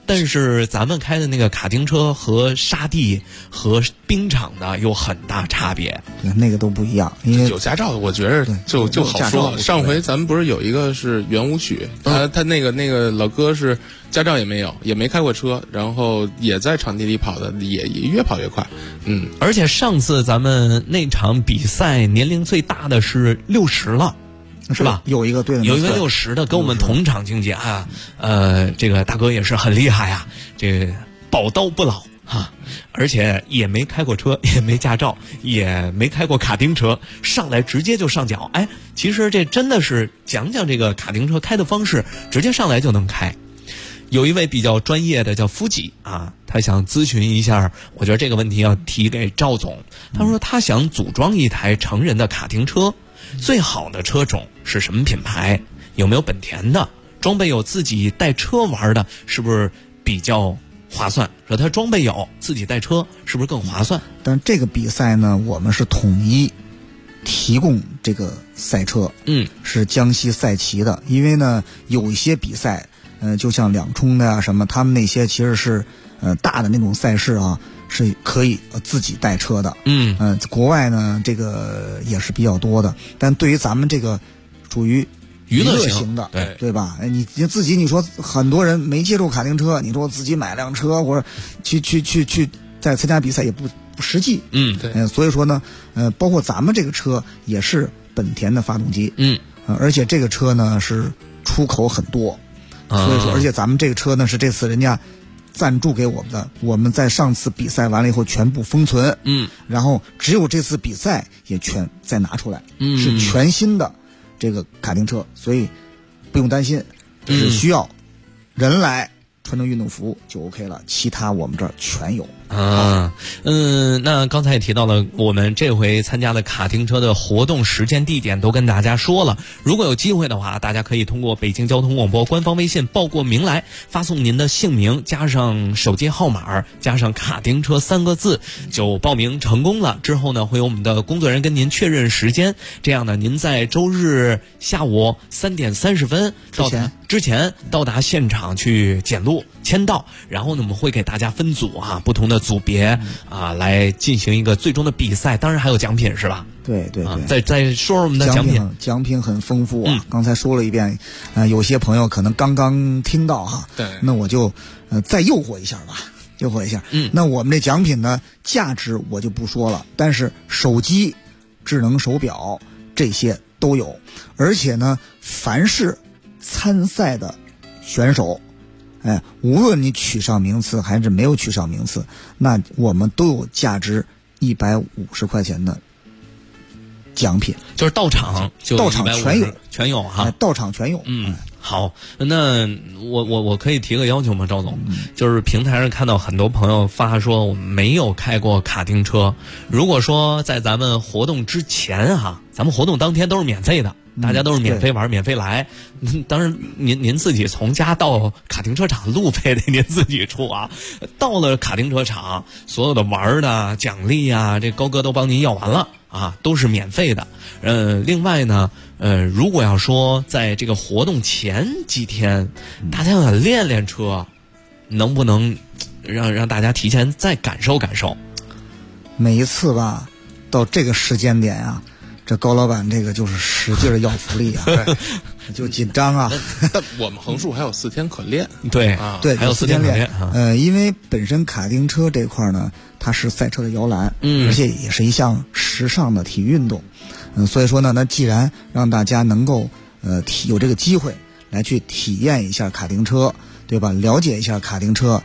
但是咱们开的那个卡丁车和沙地和冰场的有很大差别， 那个都不一样。因为有驾照，我觉得就好说。上回咱们不是有一个是圆舞曲，他那个老哥是驾照也没有，也没开过车，然后也在场地里跑的，也越跑越快。 而且上次咱们那场比赛年龄最大的是60了。是吧？ 有一个 60的跟我们同场竞技啊，这个大哥也是很厉害啊，这个宝刀不老啊，而且也没开过车，也没驾照，也没开过卡丁车，上来直接就上脚。哎，其实这真的是讲这个卡丁车开的方式，直接上来就能开。有一位比较专业的叫夫吉啊，他想咨询一下，我觉得这个问题要提给赵总。他说他想组装一台成人的卡丁车。最好的车种是什么品牌？有没有本田的？装备有自己带车玩的，是不是比较划算？说他装备有自己带车，是不是更划算？ 但这个比赛呢，我们是统一提供这个赛车，是江西赛旗的。因为呢，有一些比赛，就像两冲的呀什么，他们那些其实是大的那种赛事啊。是可以自己带车的，国外呢这个也是比较多的，但对于咱们这个属于娱乐型的，对吧？你自己你说很多人没接触卡丁车，你说自己买辆车或者去再参加比赛也不实际， 对， 所以说呢，包括咱们这个车也是本田的发动机，而且这个车呢是出口很多，所以说而且咱们这个车呢是这次人家赞助给我们的，我们在上次比赛完了以后全部封存，然后只有这次比赛也全再拿出来，是全新的这个卡丁车，所以不用担心，只需要人来穿着运动服就 OK 了，其他我们这儿全有。 那刚才也提到了，我们这回参加的卡丁车的活动时间地点都跟大家说了，如果有机会的话，大家可以通过北京交通广播官方微信报过名来，发送您的姓名加上手机号码加上卡丁车3个字就报名成功了。之后呢，会有我们的工作人员跟您确认时间，这样呢，您在周日下午3点30分之前到达现场去检录签到，然后呢，我们会给大家分组啊，不同的组别啊，来进行一个最终的比赛，当然还有奖品是吧？ 对， 再说说我们的奖品。 奖品很丰富啊，刚才说了一遍，有些朋友可能刚刚听到哈， 对， 那我就再诱惑一下吧，那我们这奖品呢，价值我就不说了，但是手机、智能手表这些都有，而且呢，凡是参赛的选手，无论你取上名次还是没有取上名次，那我们都有价值150块钱的奖品， 就是到场全有哈， 到场全有。 好，那我可以提个要求吗，赵总？就是平台上看到很多朋友发说我没有开过卡丁车，如果说在咱们活动之前哈，咱们活动当天都是免费的。大家都是免费玩免费来，当然您自己从家到卡丁车场路费得您自己出啊。到了卡丁车场，所有的玩的奖励啊，这高哥都帮您要完了啊，都是免费的。另外呢，如果要说在这个活动前几天，大家想练练车，能不能让大家提前再感受感受？ 每一次吧，到这个时间点啊。这高老板这个就是使劲的要福利啊，就紧张啊。 但我们横竖还有4天可练， 对， 还有4天练。因为本身卡丁车这块呢，它是赛车的摇篮，而且也是一项时尚的体育运动。所以说呢，那既然让大家能够有这个机会来去体验一下卡丁车，对吧？了解一下卡丁车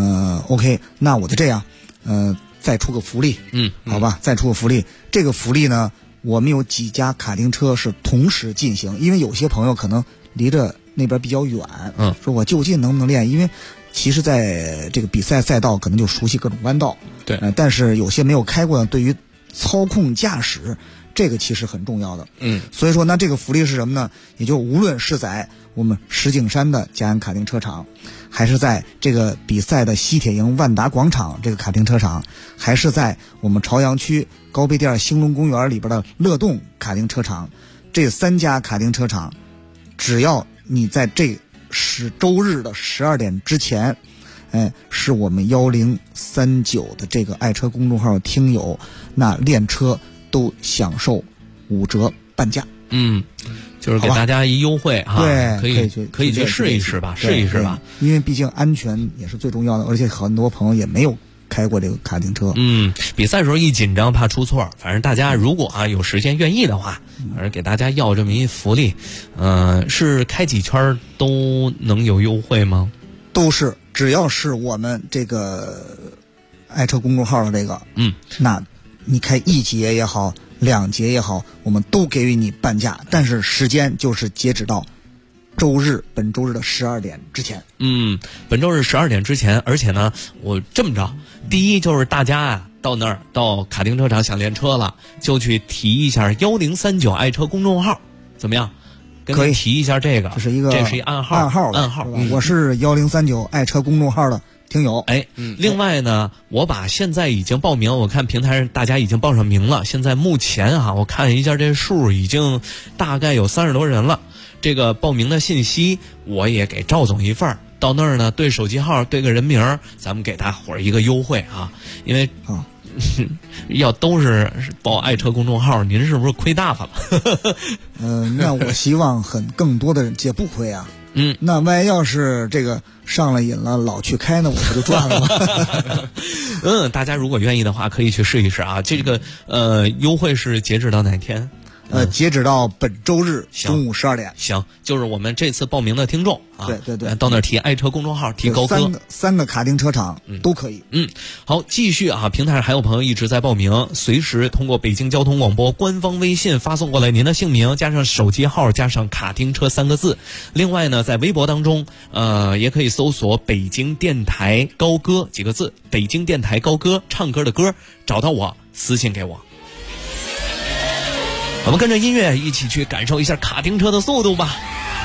，OK， 那我就这样，再出个福利，好吧，再出个福利。这个福利呢，我们有几家卡丁车是同时进行，因为有些朋友可能离着那边比较远，说我就近能不能练？因为其实在这个比赛赛道可能就熟悉各种弯道， 对， 但是有些没有开过的，对于操控驾驶这个其实很重要的，所以说呢，这个福利是什么呢？也就无论是在我们石景山的嘉安卡丁车场，还是在这个比赛的西铁营万达广场这个卡丁车场，还是在我们朝阳区高碑店兴隆公园里边的乐动卡丁车场，这3家卡丁车场，只要你在这周日的12点之前是我们1039的这个爱车公众号听友，那练车都享受5折半价。 就是给大家一优惠哈， 对， 可以去试一试吧， 因为毕竟安全也是最重要的，而且很多朋友也没有开过这个卡丁车。 比赛时候一紧张怕出错，反正大家如果有时间愿意的话，反正给大家要这么一福利。是开几圈都能有优惠吗？ 都是，只要是我们这个爱车公众号的这个，那你开1节也好，2节也好，我们都给予你半价，但是时间就是截止到本周日的12点之前。 本周日12点之前，而且呢，我这么着，第一就是大家到卡丁车场想练车了，就去提一下1039爱车公众号，怎么样？ 可以提一下这个， 这是一暗号。 我是1039爱车公众号的听友。 另外呢，我把现在已经报名，我看平台上大家已经报上名了。现在目前我看一下这数已经大概有30多人了。这个报名的信息我也给赵总一份儿，到那儿呢对手机号对个人名，咱们给大伙儿一个优惠啊，因为要都是报爱车公众号，您是不是亏大发了？ 那我希望更多的人也不亏啊。那万一要是这个上了瘾了，老去开呢，我不就赚了吗？ 大家如果愿意的话，可以去试一试啊。这个优惠是截止到哪天？ 截止到本周日中午12点。 行，就是我们这次报名的听众啊， 对， 到那儿提爱车公众号，提高哥 ，3个卡丁车场都可以。 好，继续啊，平台上还有朋友一直在报名，随时通过北京交通广播官方微信发送过来您的姓名加上手机号加上卡丁车3个字。另外呢，在微博当中，也可以搜索北京电台高歌几个字，北京电台高歌，唱歌的歌，找到我私信给我。我们跟着音乐一起去感受一下卡丁车的速度吧。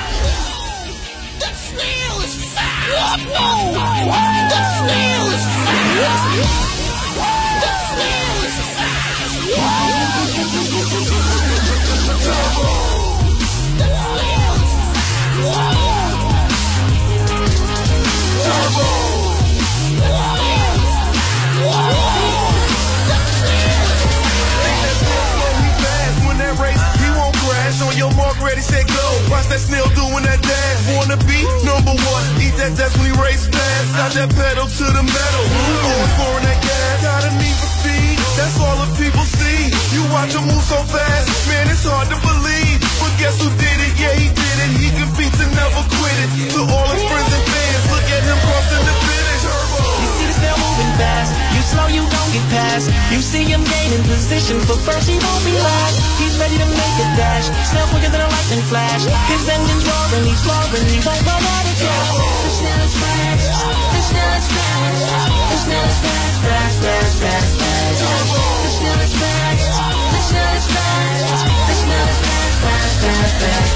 On your mark, ready, set, go. Watch that snail doing that dash. Wanna be number 1? Eat that dust when he race fast. Got that pedal to the metal. Going for that gas. Got a need for speed. That's all the people see. You watch him move so fast, man, it's hard to believe. But guess who did it? Yeah, he did it. He competes and never quit it. To all his friends and fans, look at him crossing the finish. You see the snail moving fast. You slow, you don't get past. You see him gaining position, but first he won't be last. He's ready to make a dash. Snail quicker than a lightning flash. His engine's roaring, he's flooring, he won't run out of gas. The snail is fast. The snail is fast. The snail is fast, fast, fast, fast, fast. The snail is fast. The snail is fast. The snail is fast, fast, fast, fast,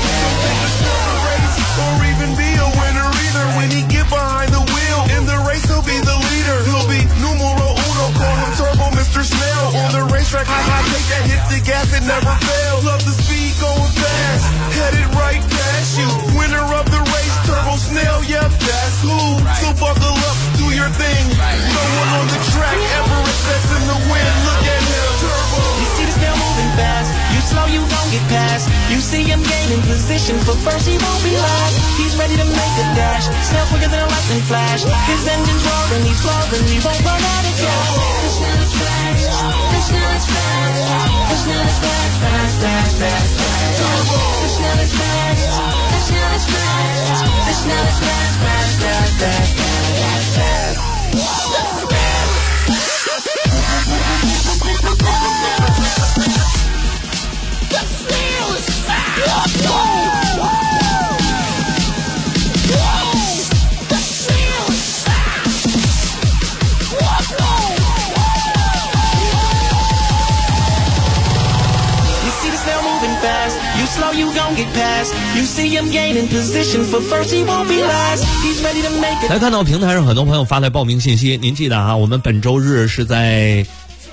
fast. Or even be a winner either. When he get behind the wheel in the race, he'll be the leader. He'll be numero uno, call him Turbo Mr. Snail. On the racetrack, high, take that, hit the gas, it never fails. Love the speed going fast, headed right past you. Winner of the race, Turbo Snail, yep, that's who. So buckle up, do your thing. No one on the track ever expects him to win. Look at him, Turbo. You see the snail moving fast. You slow, you don't get past. You see him gaining position, but first he won't be last. He's ready to make a dash. Snail quicker than a lightning flash. His engine's roaring, he's flooring, he won't run out of gas. The snail is fast. The snail is fast. The snail is fast, fast, fast, fast, fast. The snail is fast. The snail is fast. The snail is fast, fast, fast, fast, fast, fast. The snail is fast. You slow, you gon' get past. You see him gaining position, for first he won't be last. He's ready to make it. 来看到平台上很多朋友发来报名信息，您记得啊，我们本周日是在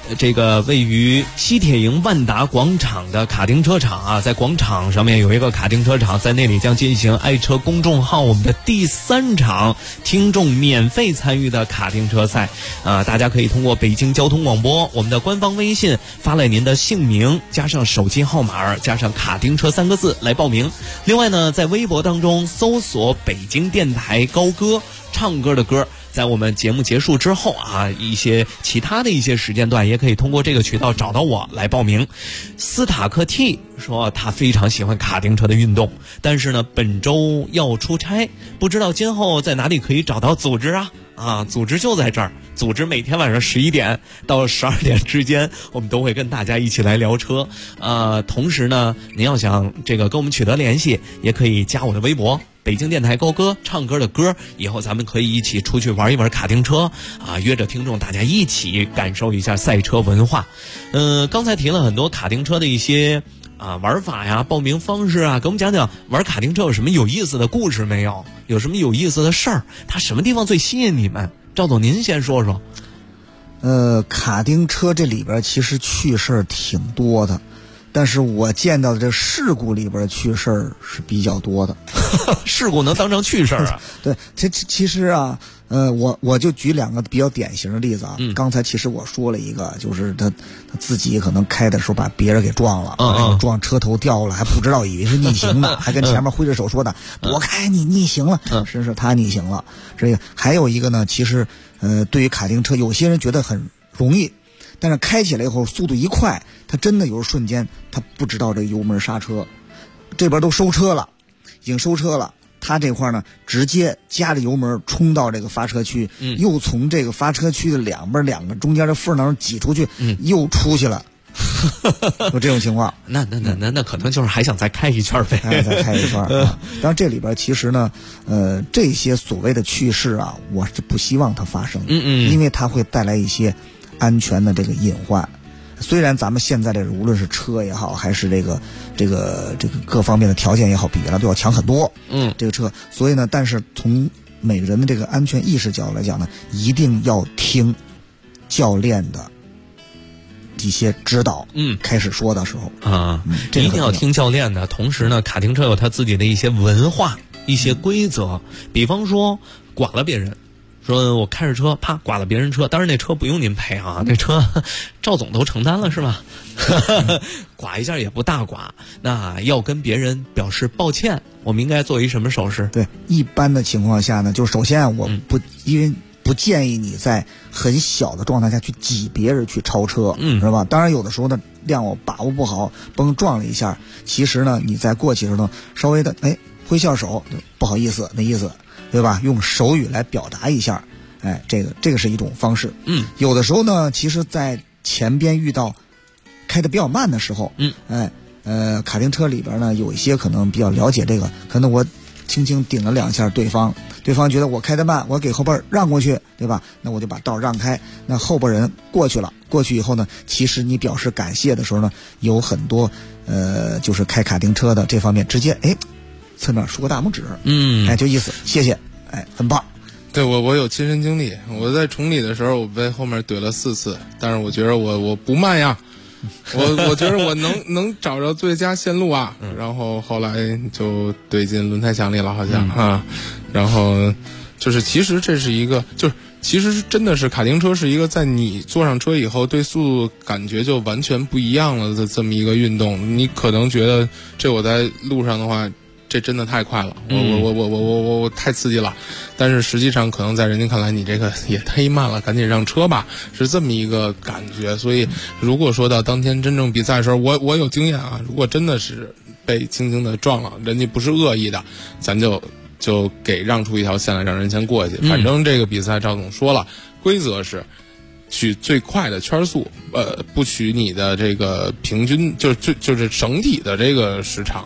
这个位于西铁营万达广场的卡丁车场啊，在广场上面有一个卡丁车场，在那里将进行爱车公众号我们的第3场听众免费参与的卡丁车赛啊，大家可以通过北京交通广播我们的官方微信发来您的姓名加上手机号码加上卡丁车3个字来报名。另外呢，在微博当中搜索北京电台高歌，唱歌的歌，在我们节目结束之后啊，一些其他的一些时间段也可以通过这个渠道找到我来报名。斯塔克 T 说他非常喜欢卡丁车的运动，但是呢本周要出差，不知道今后在哪里可以找到组织啊，组织就在这儿，组织每天晚上11点到12点之间，我们都会跟大家一起来聊车。同时呢，您要想这个跟我们取得联系，也可以加我的微博北京电台高歌，唱歌的歌，以后咱们可以一起出去玩一玩卡丁车啊，约着听众大家一起感受一下赛车文化。刚才提了很多卡丁车的一些玩法呀，报名方式啊，给我们讲讲玩卡丁车有什么有意思的故事没有？有什么有意思的事儿？它什么地方最吸引你们？赵总您先说说。 卡丁车这里边其实趣事儿挺多的，但是我见到的这事故里边趣事儿是比较多的。 事故能当成趣事儿啊？ 对，其实啊，我就举2个比较典型的例子啊。刚才其实我说了一个，就是他自己可能开的时候把别人给撞了，撞车头掉了，还不知道，以为是逆行的，还跟前面挥着手说的躲开，你逆行了，实际上他逆行了。这个还有一个呢，其实对于卡丁车，有些人觉得很容易，但是开起来以后速度一快，他真的有瞬间他不知道这油门刹车，这边都收车了，已经收车了，他这块呢直接加着油门冲到这个发车区，又从这个发车区的两边2个中间的缝当中挤出去，又出去了。有这种情况， 那可能就是还想再开一圈呗， 再开一圈啊。当然这里边其实呢，这些所谓的趣事啊，我是不希望它发生，因为它会带来一些安全的这个隐患。虽然咱们现在这无论是车也好，还是这个各方面的条件也好，比原来都要强很多。这个车，所以呢，但是从每个人的这个安全意识角度来讲呢，一定要听教练的一些指导。开始说的时候一定要听教练的。同时呢，卡丁车有他自己的一些文化、一些规则，比方说剐了别人。说我开着车啪剐了别人车，当然那车不用您赔啊，那车赵总都承担了是吧？剐一下也不大剐，那要跟别人表示抱歉，我们应该做一什么手势？ 对，一般的情况下呢，就首先我因为不建议你在很小的状态下去挤别人去超车，是吧？当然有的时候呢，量我把握不好，崩撞了一下，其实呢，你在过去的时候呢，稍微的挥下手，不好意思那意思。对吧？用手语来表达一下，这个是一种方式。有的时候呢，其实，在前边遇到开得比较慢的时候，卡丁车里边呢，有一些可能比较了解这个，可能我轻轻顶了2下对方觉得我开得慢，我给后边让过去，对吧？那我就把道让开，那后边人过去了，过去以后呢，其实你表示感谢的时候呢，有很多就是开卡丁车的这方面直接侧面竖个大拇指，就意思谢谢，很棒。 对，我有亲身经历，我在崇礼的时候，我被后面怼了4次，但是我觉得我不慢呀，我觉得我能找着最佳线路啊，然后后来就怼进轮胎墙里了，好像然后就是其实这是一个其实真的是卡丁车是一个在你坐上车以后对速度感觉就完全不一样了的这么一个运动。你可能觉得这我在路上的话，这真的太快了，我太刺激了，但是实际上可能在人家看来你这个也忒慢了，赶紧让车吧，是这么一个感觉。所以如果说到当天真正比赛的时候，我有经验啊，如果真的是被轻轻的撞了，人家不是恶意的，咱就给让出一条线来，让人先过去。反正这个比赛赵总说了，规则是取最快的圈速，不取你的这个平均，就是整体的这个时长。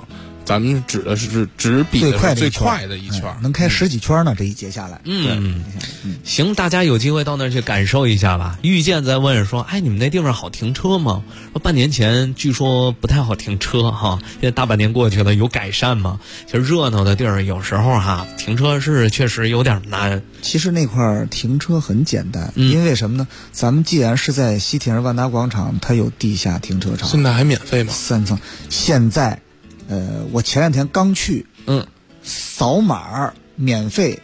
咱们指的是只比的是最快的一圈， 能开10几圈呢，这一节下来。 行，大家有机会到那儿去感受一下吧。遇见在问说，哎，你们那地方好停车吗？说半年前据说不太好停车哈，现在大半年过去了，有改善吗？其实热闹的地儿有时候哈，停车是确实有点难。 其实那块儿停车很简单，因为什么呢？咱们既然是在西铁人万达广场，它有地下停车场， 现在还免费吗 ？3层。现在，我前2天刚去，扫码免费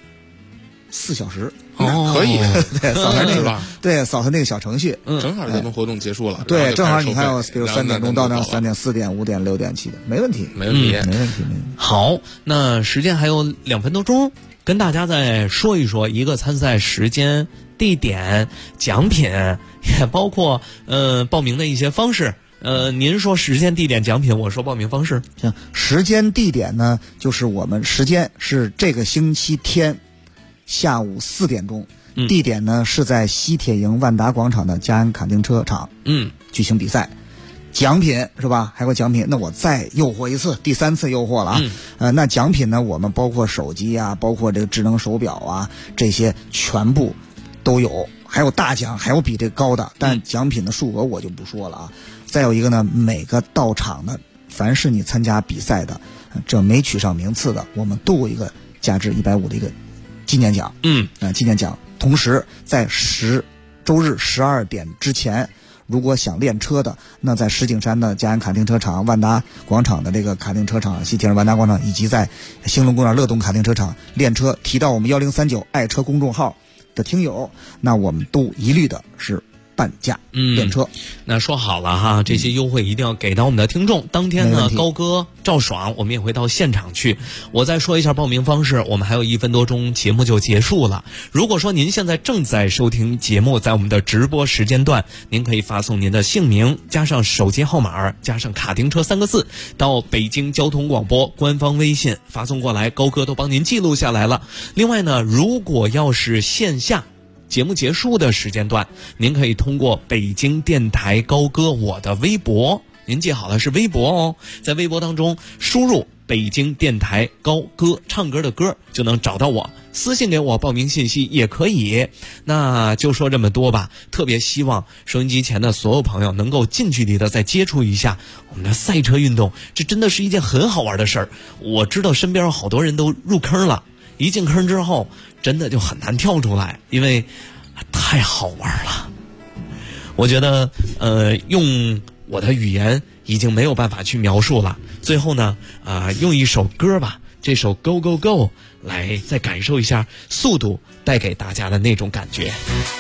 4小时。 可以， 对，扫他那个，对，扫他那个小程序， 正好咱们活动结束了， 对，正好你看，比如3点钟到那，3点、4点、5点、6点、7点，没问题。 好，那时间还有2分多钟，跟大家再说一说一个参赛时间、地点、奖品，也包括报名的一些方式。您说时间、地点、奖品，我说报名方式。 行，时间、地点呢，就是我们时间是这个星期天下午4点钟，地点呢是在西铁营万达广场的嘉安卡丁车场，举行比赛。奖品是吧？还有奖品，那我再诱惑一次，第3次诱惑了啊。那奖品呢，我们包括手机啊，包括这个智能手表啊，这些全部都有。还有大奖，还有比这高的，但奖品的数额我就不说了啊。再有一个呢，每个到场的，凡是你参加比赛的，这没取上名次的，我们都有一个价值150的一个纪念奖。纪念奖。同时在周日12点之前，如果想练车的，那在石景山的嘉安卡丁车场、万达广场的这个卡丁车场、西铁人万达广场，以及在兴隆公园乐东卡丁车场练车，提到我们1039爱车公众号的听友，那我们都一律的是半价练车。 那说好了哈，这些优惠一定要给到我们的听众。当天呢，高歌赵爽我们也会到现场去。我再说一下报名方式，我们还有1分多钟节目就结束了。如果说您现在正在收听节目，在我们的直播时间段，您可以发送您的姓名加上手机号码加上卡丁车3个字到北京交通广播官方微信发送过来，高歌都帮您记录下来了。另外呢，如果要是线下节目结束的时间段，您可以通过北京电台高歌我的微博，您记好了是微博哦，在微博当中输入北京电台高歌，唱歌的歌，就能找到我，私信给我报名信息也可以。那就说这么多吧，特别希望收音机前的所有朋友能够近距离的再接触一下我们的赛车运动，这真的是一件很好玩的事儿。我知道身边有好多人都入坑了，一进坑之后真的就很难跳出来，因为太好玩了。我觉得用我的语言已经没有办法去描述了。最后呢用一首歌吧，这首 Go Go Go 来再感受一下速度带给大家的那种感觉。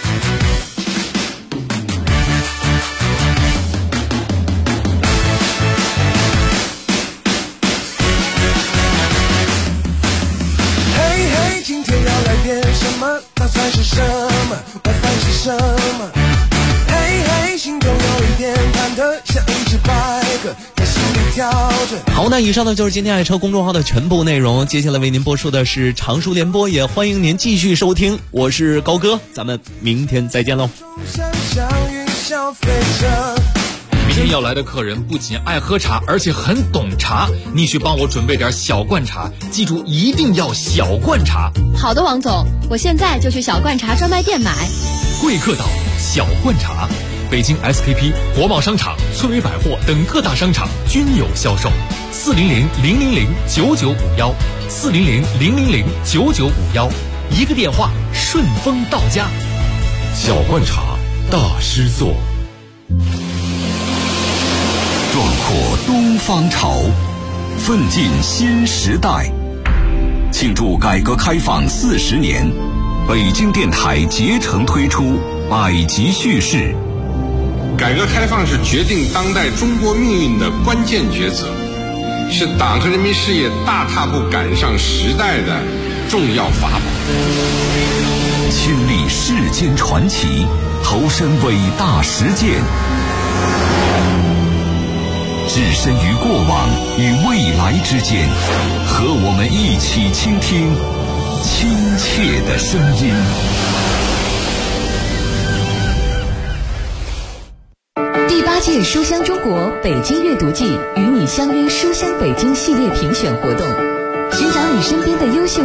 早餐是什么？晚饭是什么？嘿嘿，心中有一点忐忑，像一只白鸽在心里跳着。 好，那以上呢就是今天爱车公众号的全部内容。接下来为您播出的是常熟联播，也欢迎您继续收听。我是高歌，咱们明天再见喽。 明天要来的客人不仅爱喝茶，而且很懂茶。你去帮我准备点小罐茶，记住一定要小罐茶。 好的，王总，我现在就去小罐茶专卖店买。 贵客岛小罐茶，北京 SKP、国贸商场、翠微百货等各大商场均有销售。400-000-9951，400-000-9951，一个电话，顺丰到家。 小罐茶，大师做。 壮阔东方潮，奋进新时代。庆祝改革开放40年，北京电台竭诚推出百集叙事。 改革开放是决定当代中国命运的关键抉择，是党和人民事业大踏步赶上时代的重要法宝。 亲历世间传奇，投身伟大实践，置身于过往与未来之间，和我们一起倾听亲切的声音。 第8 届书香中国北京阅读季与你相约书香北京系列评选活动，寻找你身边的优秀